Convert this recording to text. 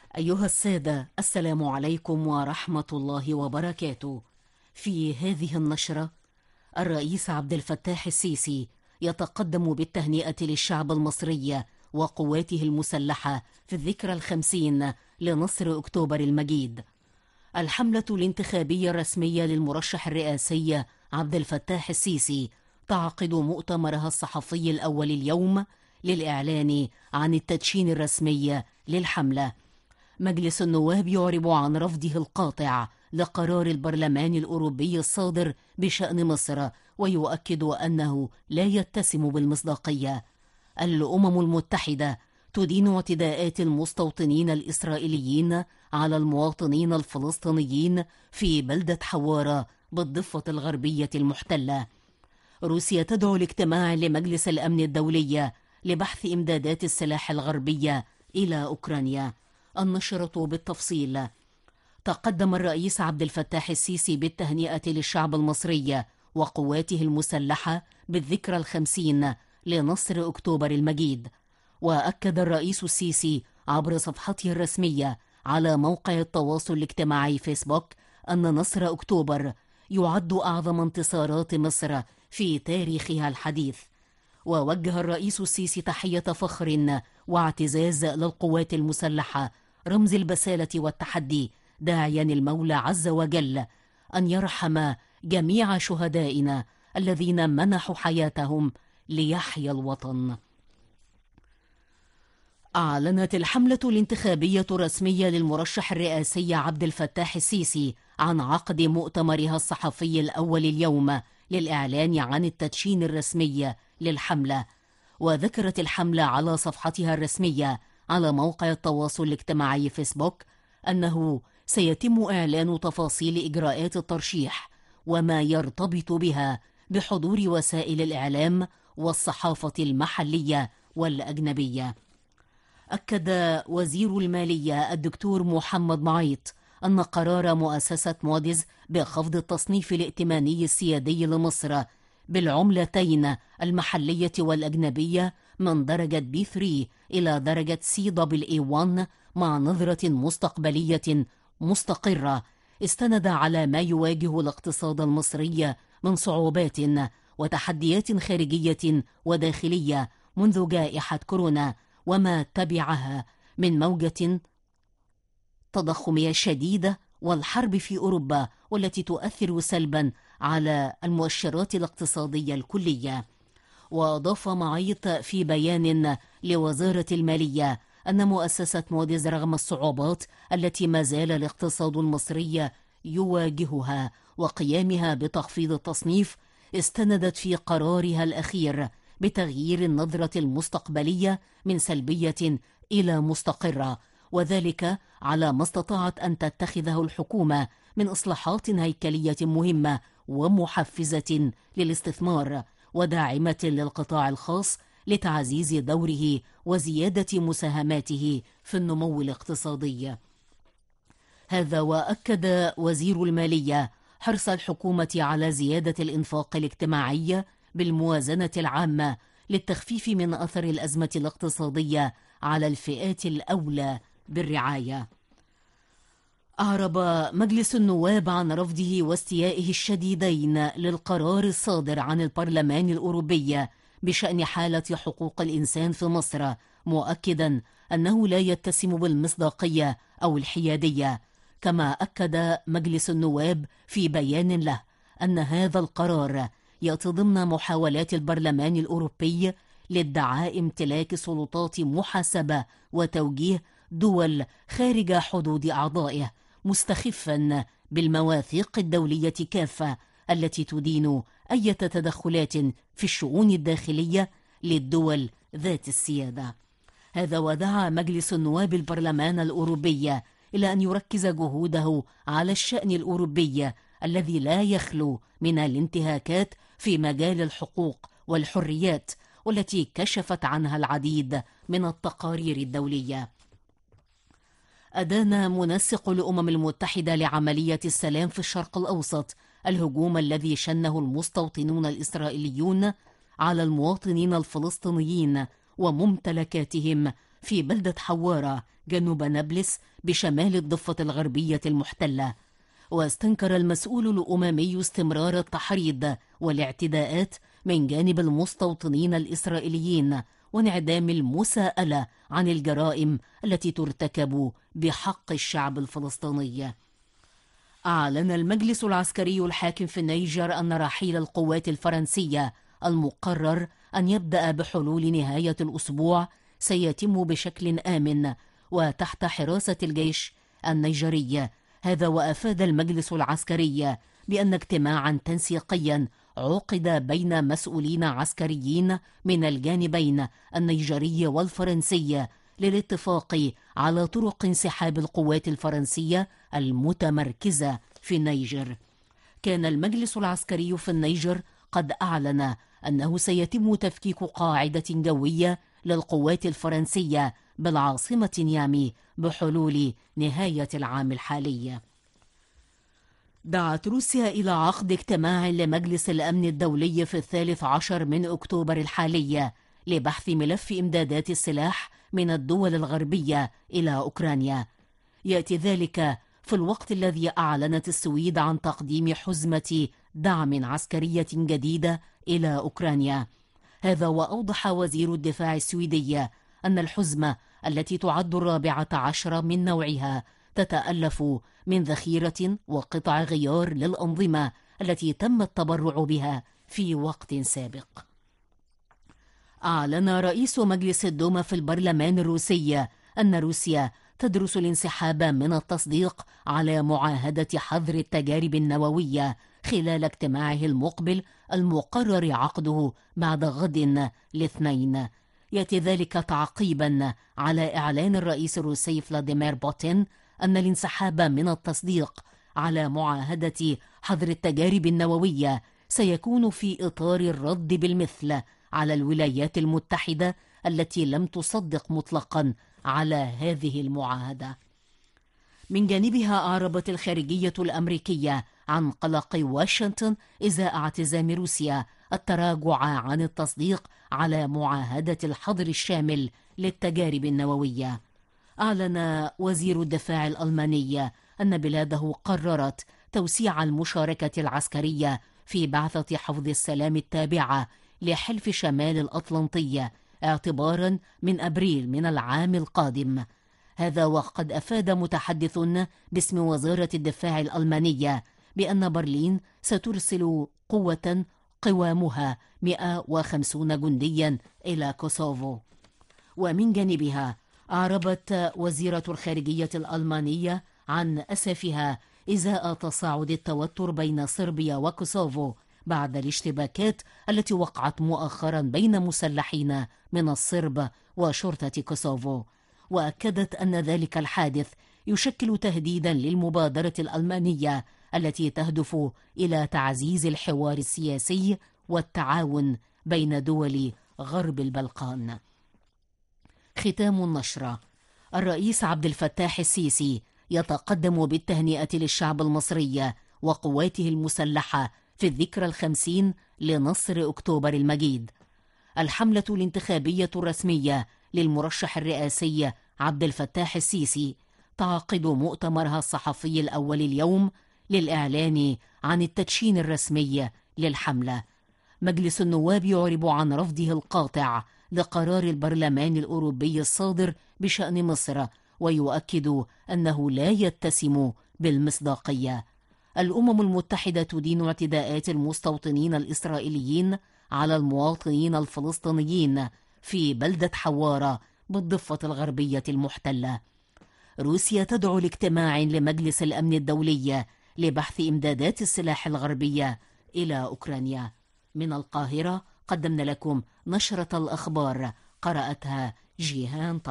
أيها السادة، السلام عليكم ورحمة الله وبركاته. في هذه النشرة، الرئيس عبد الفتاح السيسي يتقدم بالتهنئة للشعب المصري وقواته المسلحة في الذكرى 50 لنصر أكتوبر المجيد. الحملة الانتخابية الرسمية للمرشح الرئاسي عبد الفتاح السيسي تعقد مؤتمرها الصحفي الأول اليوم للإعلان عن التدشين الرسمي للحملة. مجلس النواب يعرب عن رفضه القاطع لقرار البرلمان الأوروبي الصادر بشأن مصر، ويؤكد أنه لا يتسم بالمصداقية. الأمم المتحدة تدين اعتداءات المستوطنين الإسرائيليين على المواطنين الفلسطينيين في بلدة حوارة بالضفة الغربية المحتلة. روسيا تدعو لاجتماع لمجلس الأمن الدولي لبحث إمدادات السلاح الغربية إلى أوكرانيا. النشرة بالتفصيل. تقدم الرئيس عبد الفتاح السيسي بالتهنئة للشعب المصري وقواته المسلحة بالذكرى 50 لنصر أكتوبر المجيد. وأكد الرئيس السيسي عبر صفحته الرسمية على موقع التواصل الاجتماعي فيسبوك أن نصر أكتوبر يعد أعظم انتصارات مصر في تاريخها الحديث. ووجه الرئيس السيسي تحية فخر واعتزاز للقوات المسلحة رمز البسالة والتحدي، داعيا المولى عز وجل أن يرحم جميع شهدائنا الذين منحوا حياتهم ليحيا الوطن. أعلنت الحملة الانتخابية الرسمية للمرشح الرئاسي عبد الفتاح السيسي عن عقد مؤتمرها الصحفي الأول اليوم للإعلان عن التدشين الرسمي للحملة. وذكرت الحملة على صفحتها الرسمية على موقع التواصل الاجتماعي فيسبوك أنه سيتم إعلان تفاصيل إجراءات الترشيح وما يرتبط بها بحضور وسائل الإعلام والصحافة المحلية والأجنبية. أكد وزير المالية الدكتور محمد معيط أن قرار مؤسسة موديز بخفض التصنيف الائتماني السيادي لمصر بالعملتين المحلية والأجنبية من درجة B3 إلى درجة CAA1 مع نظرة مستقبلية مستقرة استند على ما يواجه الاقتصاد المصري من صعوبات وتحديات خارجية وداخلية منذ جائحة كورونا وما تبعها من موجة تضخمية شديدة والحرب في أوروبا، والتي تؤثر سلبا على المؤشرات الاقتصادية الكلية. وأضاف معيط في بيان لوزارة المالية أن مؤسسة موديز رغم الصعوبات التي ما زال الاقتصاد المصري يواجهها وقيامها بتخفيض التصنيف، استندت في قرارها الأخير بتغيير النظرة المستقبلية من سلبية إلى مستقرة، وذلك على ما استطاعت أن تتخذه الحكومة من إصلاحات هيكلية مهمة ومحفزة للاستثمار وداعمة للقطاع الخاص لتعزيز دوره وزيادة مساهماته في النمو الاقتصادي. هذا وأكد وزير المالية حرص الحكومة على زيادة الإنفاق الاجتماعي بالموازنة العامة للتخفيف من أثر الأزمة الاقتصادية على الفئات الأولى بالرعاية. أعرب مجلس النواب عن رفضه واستيائه الشديدين للقرار الصادر عن البرلمان الأوروبي بشأن حالة حقوق الإنسان في مصر، مؤكدا أنه لا يتسم بالمصداقية أو الحيادية. كما أكد مجلس النواب في بيان له أن هذا القرار يأتي ضمن محاولات البرلمان الأوروبي لادعاء امتلاك سلطات محاسبة وتوجيه دول خارج حدود أعضائه، مستخفا بالمواثيق الدولية كافة التي تدين أي تدخلات في الشؤون الداخلية للدول ذات السيادة. هذا ودعا مجلس النواب البرلمان الأوروبي إلى أن يركز جهوده على الشأن الأوروبي الذي لا يخلو من الانتهاكات في مجال الحقوق والحريات، والتي كشفت عنها العديد من التقارير الدولية. أدان منسق الأمم المتحدة لعملية السلام في الشرق الأوسط الهجوم الذي شنه المستوطنون الإسرائيليون على المواطنين الفلسطينيين وممتلكاتهم في بلدة حوارة جنوب نابلس بشمال الضفة الغربية المحتلة. واستنكر المسؤول الأممي استمرار التحريض والاعتداءات من جانب المستوطنين الإسرائيليين وانعدام المساءلة عن الجرائم التي ترتكب بحق الشعب الفلسطيني. أعلن المجلس العسكري الحاكم في النيجر أن رحيل القوات الفرنسية المقرر أن يبدأ بحلول نهاية الأسبوع سيتم بشكل آمن وتحت حراسة الجيش النيجري. هذا وأفاد المجلس العسكري بأن اجتماعا تنسيقيا عقد بين مسؤولين عسكريين من الجانبين النيجري والفرنسي للاتفاق على طرق انسحاب القوات الفرنسية المتمركزة في النيجر. كان المجلس العسكري في النيجر قد أعلن أنه سيتم تفكيك قاعدة جوية للقوات الفرنسية بالعاصمة نيامي بحلول نهاية العام الحالي. دعت روسيا إلى عقد اجتماع لمجلس الأمن الدولي في 13 من أكتوبر الحالي لبحث ملف إمدادات السلاح من الدول الغربية إلى أوكرانيا. يأتي ذلك في الوقت الذي أعلنت السويد عن تقديم حزمة دعم عسكرية جديدة إلى أوكرانيا. هذا وأوضح وزير الدفاع السويدي أن الحزمة التي تعد 14 من نوعها تتألف من ذخيرة وقطع غيار للأنظمة التي تم التبرع بها في وقت سابق. أعلن رئيس مجلس الدوما في البرلمان الروسي أن روسيا تدرس الانسحاب من التصديق على معاهدة حظر التجارب النووية خلال اجتماعه المقبل المقرر عقده بعد غد الاثنين. يأتي ذلك تعقيبا على إعلان الرئيس الروسي فلاديمير بوتين أن الانسحاب من التصديق على معاهدة حظر التجارب النووية سيكون في إطار الرد بالمثل على الولايات المتحدة التي لم تصدق مطلقا على هذه المعاهدة. من جانبها أعربت الخارجية الأمريكية عن قلق واشنطن إزاء اعتزام روسيا التراجع عن التصديق على معاهدة الحظر الشامل للتجارب النووية. أعلن وزير الدفاع الألماني أن بلاده قررت توسيع المشاركة العسكرية في بعثة حفظ السلام التابعة لحلف شمال الأطلنطي اعتبارا من أبريل من العام القادم. هذا وقد أفاد متحدث باسم وزارة الدفاع الألمانية بأن برلين سترسل قوة قوامها 150 جنديا إلى كوسوفو. ومن جانبها أعربت وزيرة الخارجية الألمانية عن أسفها إزاء تصاعد التوتر بين صربيا وكوسوفو بعد الاشتباكات التي وقعت مؤخرا بين مسلحين من الصرب وشرطة كوسوفو. وأكدت أن ذلك الحادث يشكل تهديدا للمبادرة الألمانية التي تهدف إلى تعزيز الحوار السياسي والتعاون بين دول غرب البلقان. ختام النشرة. الرئيس عبد الفتاح السيسي يتقدم بالتهنئة للشعب المصري وقواته المسلحة في الذكرى 50 لنصر أكتوبر المجيد. الحملة الانتخابية الرسمية للمرشح الرئاسي عبد الفتاح السيسي تعقد مؤتمرها الصحفي الأول اليوم للإعلان عن التدشين الرسمي للحملة. مجلس النواب يعرب عن رفضه القاطع لقرار البرلمان الأوروبي الصادر بشأن مصر ويؤكد أنه لا يتسم بالمصداقية. الأمم المتحدة تدين اعتداءات المستوطنين الإسرائيليين على المواطنين الفلسطينيين في بلدة حوارة بالضفة الغربية المحتلة. روسيا تدعو لاجتماع لمجلس الأمن الدولي لبحث إمدادات السلاح الغربية إلى أوكرانيا. من القاهرة قدمنا لكم نشرة الأخبار قرأتها جيهان.